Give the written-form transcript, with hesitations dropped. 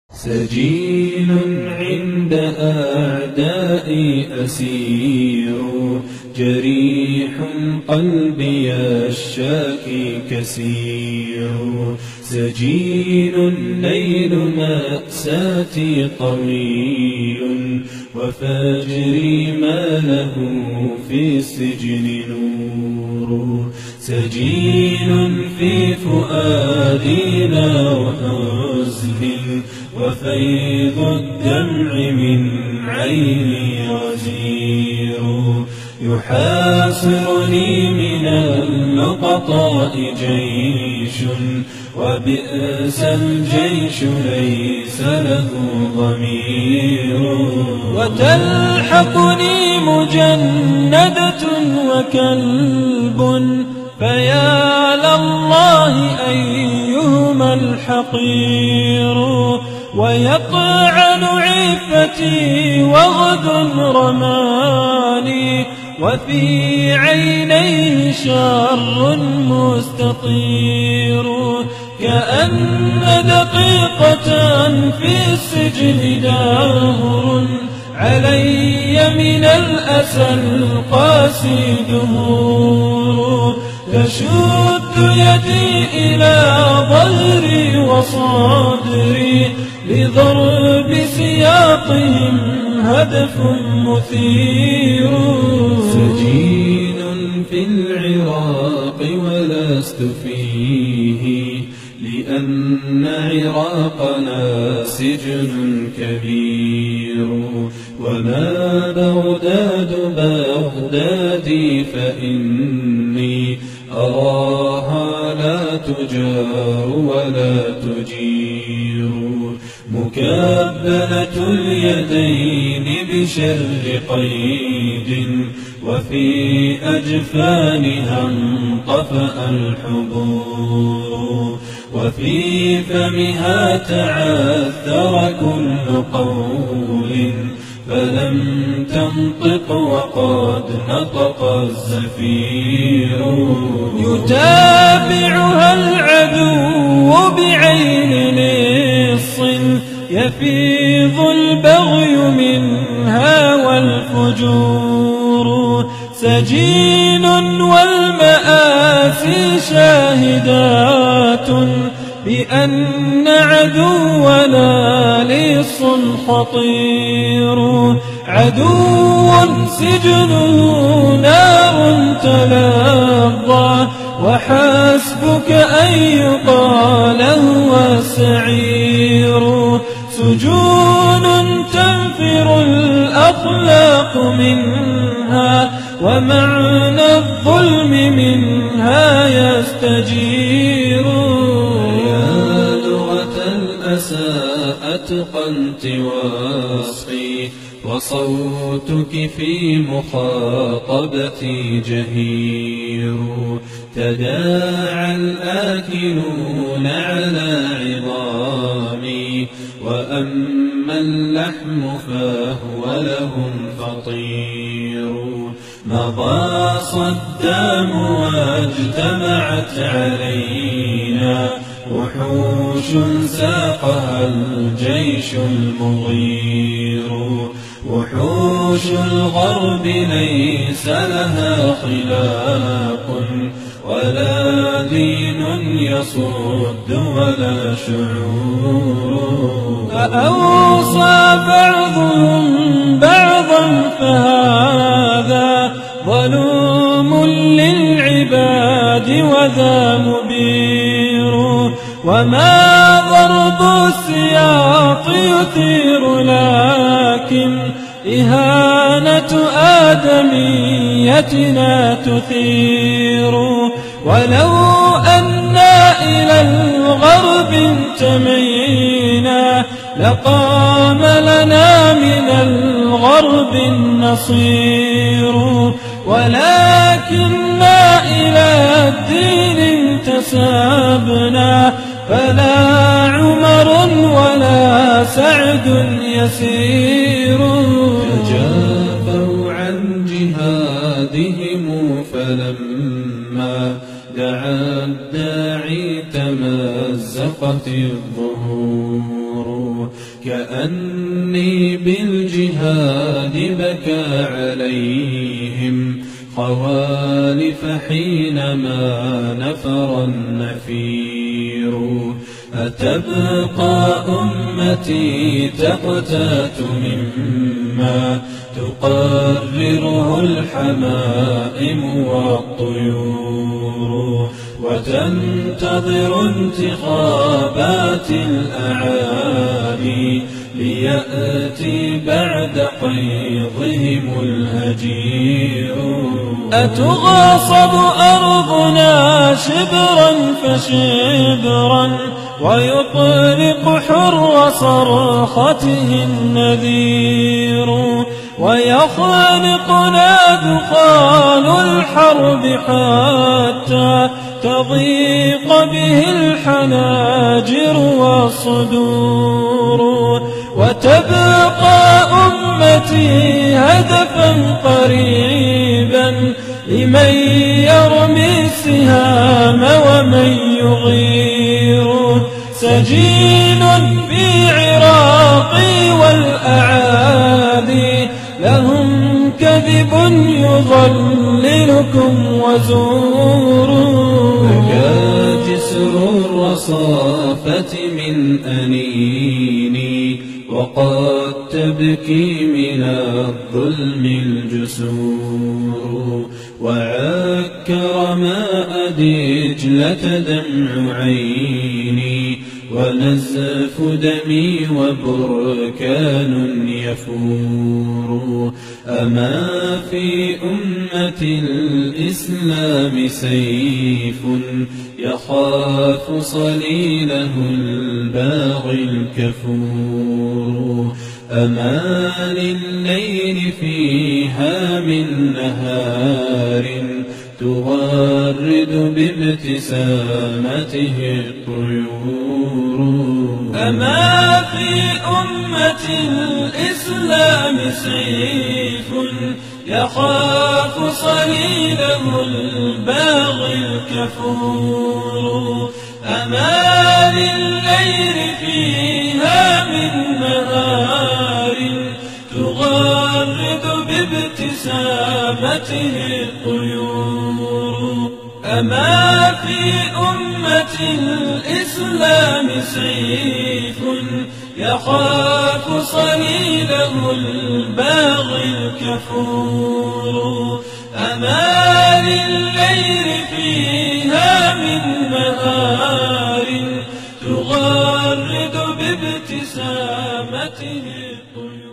سجين عند أعدائي أسير، جريح قلبي الشاكي كسير. سجين ليل مأساتي طويل، وفجري ما له في السجن نور. سجين في فؤادي نار حزن، وفيض الدمع من عيني غزير. يحاصرني من اللقطاء جيش، وبئس الجيش ليس له ضمير. وتلحقني مجندة وكلب، فيا لله أيهما الحقير. ويطعن عفتي وغد رماني، وفي عينيه شر مستطير. كأن دقيقة في السجن دهر، علي من الأسى القاسي دهور. تشد يدي إلى ظهري وصدري، لضرب سياطهم هدف مثير. سجين في العراق ولست فيه، لأن عراقنا سجن كبير. وما بغداد بغدادي، فإني أراها لا تجار ولا تجير. مكبلة اليدين بشر قيد، وفي أجفانها انطفأ الحبور. وفي فمها تعثر كل قول، فلم تنطق وقد نطق الزفير. يتابعها العدو بعين لص، يفيض البغي منها والفجور. سجين والمآسي شاهدات، بأن عدونا لص خطير. عدو سجنه نار تلظى، وحسبك أن يقال هو السعير. سجون تنفر الأخلاق منها، ومعنى الظلم منها يستجير. يا لغة الأسى أتقنت وصفي، وصوتك في مخاطبتي جهير. تداعى الآكلون على عظامي، وأما اللحم فهو لهم فطير. مضى صدام واجتمعت علينا، وحوش ساقها الجيش المغير. وحوش الغرب ليس لها خلاق، ولا دين يصد ولا شعور. فأوصى بعضهم بعضا، فهذا ظلوم للعباد وذا مبير. وما ضرب السياط يثير، لكن إهانة آدميتنا تثير. ولو أنا إلى الغرب انتمينا، لقام لنا من الغرب النصير. ولكننا إلى الدين انتسبنا، فلا عمر ولا سعد يسير. تجافوا عن جهادهم، فلما دعا الداعي تمزقت الظهور. كأني بالجهاد بكى عليهم خوالف حينما نفر النفير. أتبقى أمتي تقتات مما تقرره الحمائم والطيور، وتنتظر انتخابات الأعادي ليأتي بعد قيضهم الهجير. أتغاصب أرضنا شبرا فشبرا ويطلق حر صرخته النذير، ويخانقنا دخان الحرب حتى تضيق به الحناجر والصدور، وتبقى أمتي هدفا قريبا لمن يرمي السهام ومن يغير. سجين في عراقي والأعادي لهم كذب يضللكم وزور. بكى جسر الرصافة من أنيني وقد تبكي من الظلم الجسور، وعكر ماء دجلة دمع عيني ونزف دمي وبركان يفور. أما في أمة الإسلام سيف يخاف صليله الباغي الكفور؟ أما لليل فيها من نهار تغرد بابتسامته الطيور؟ أما في أمة الإسلام سيف يخاف صليله الباغي الكفور؟ أما للليل فيها من نهار تغرد بابتسامته الطيور؟ أما في أمة الإسلام سيف يخاف صليله الباغي الكفور؟ أما للليل فيها من نهار تغرد بابتسامته الطيور؟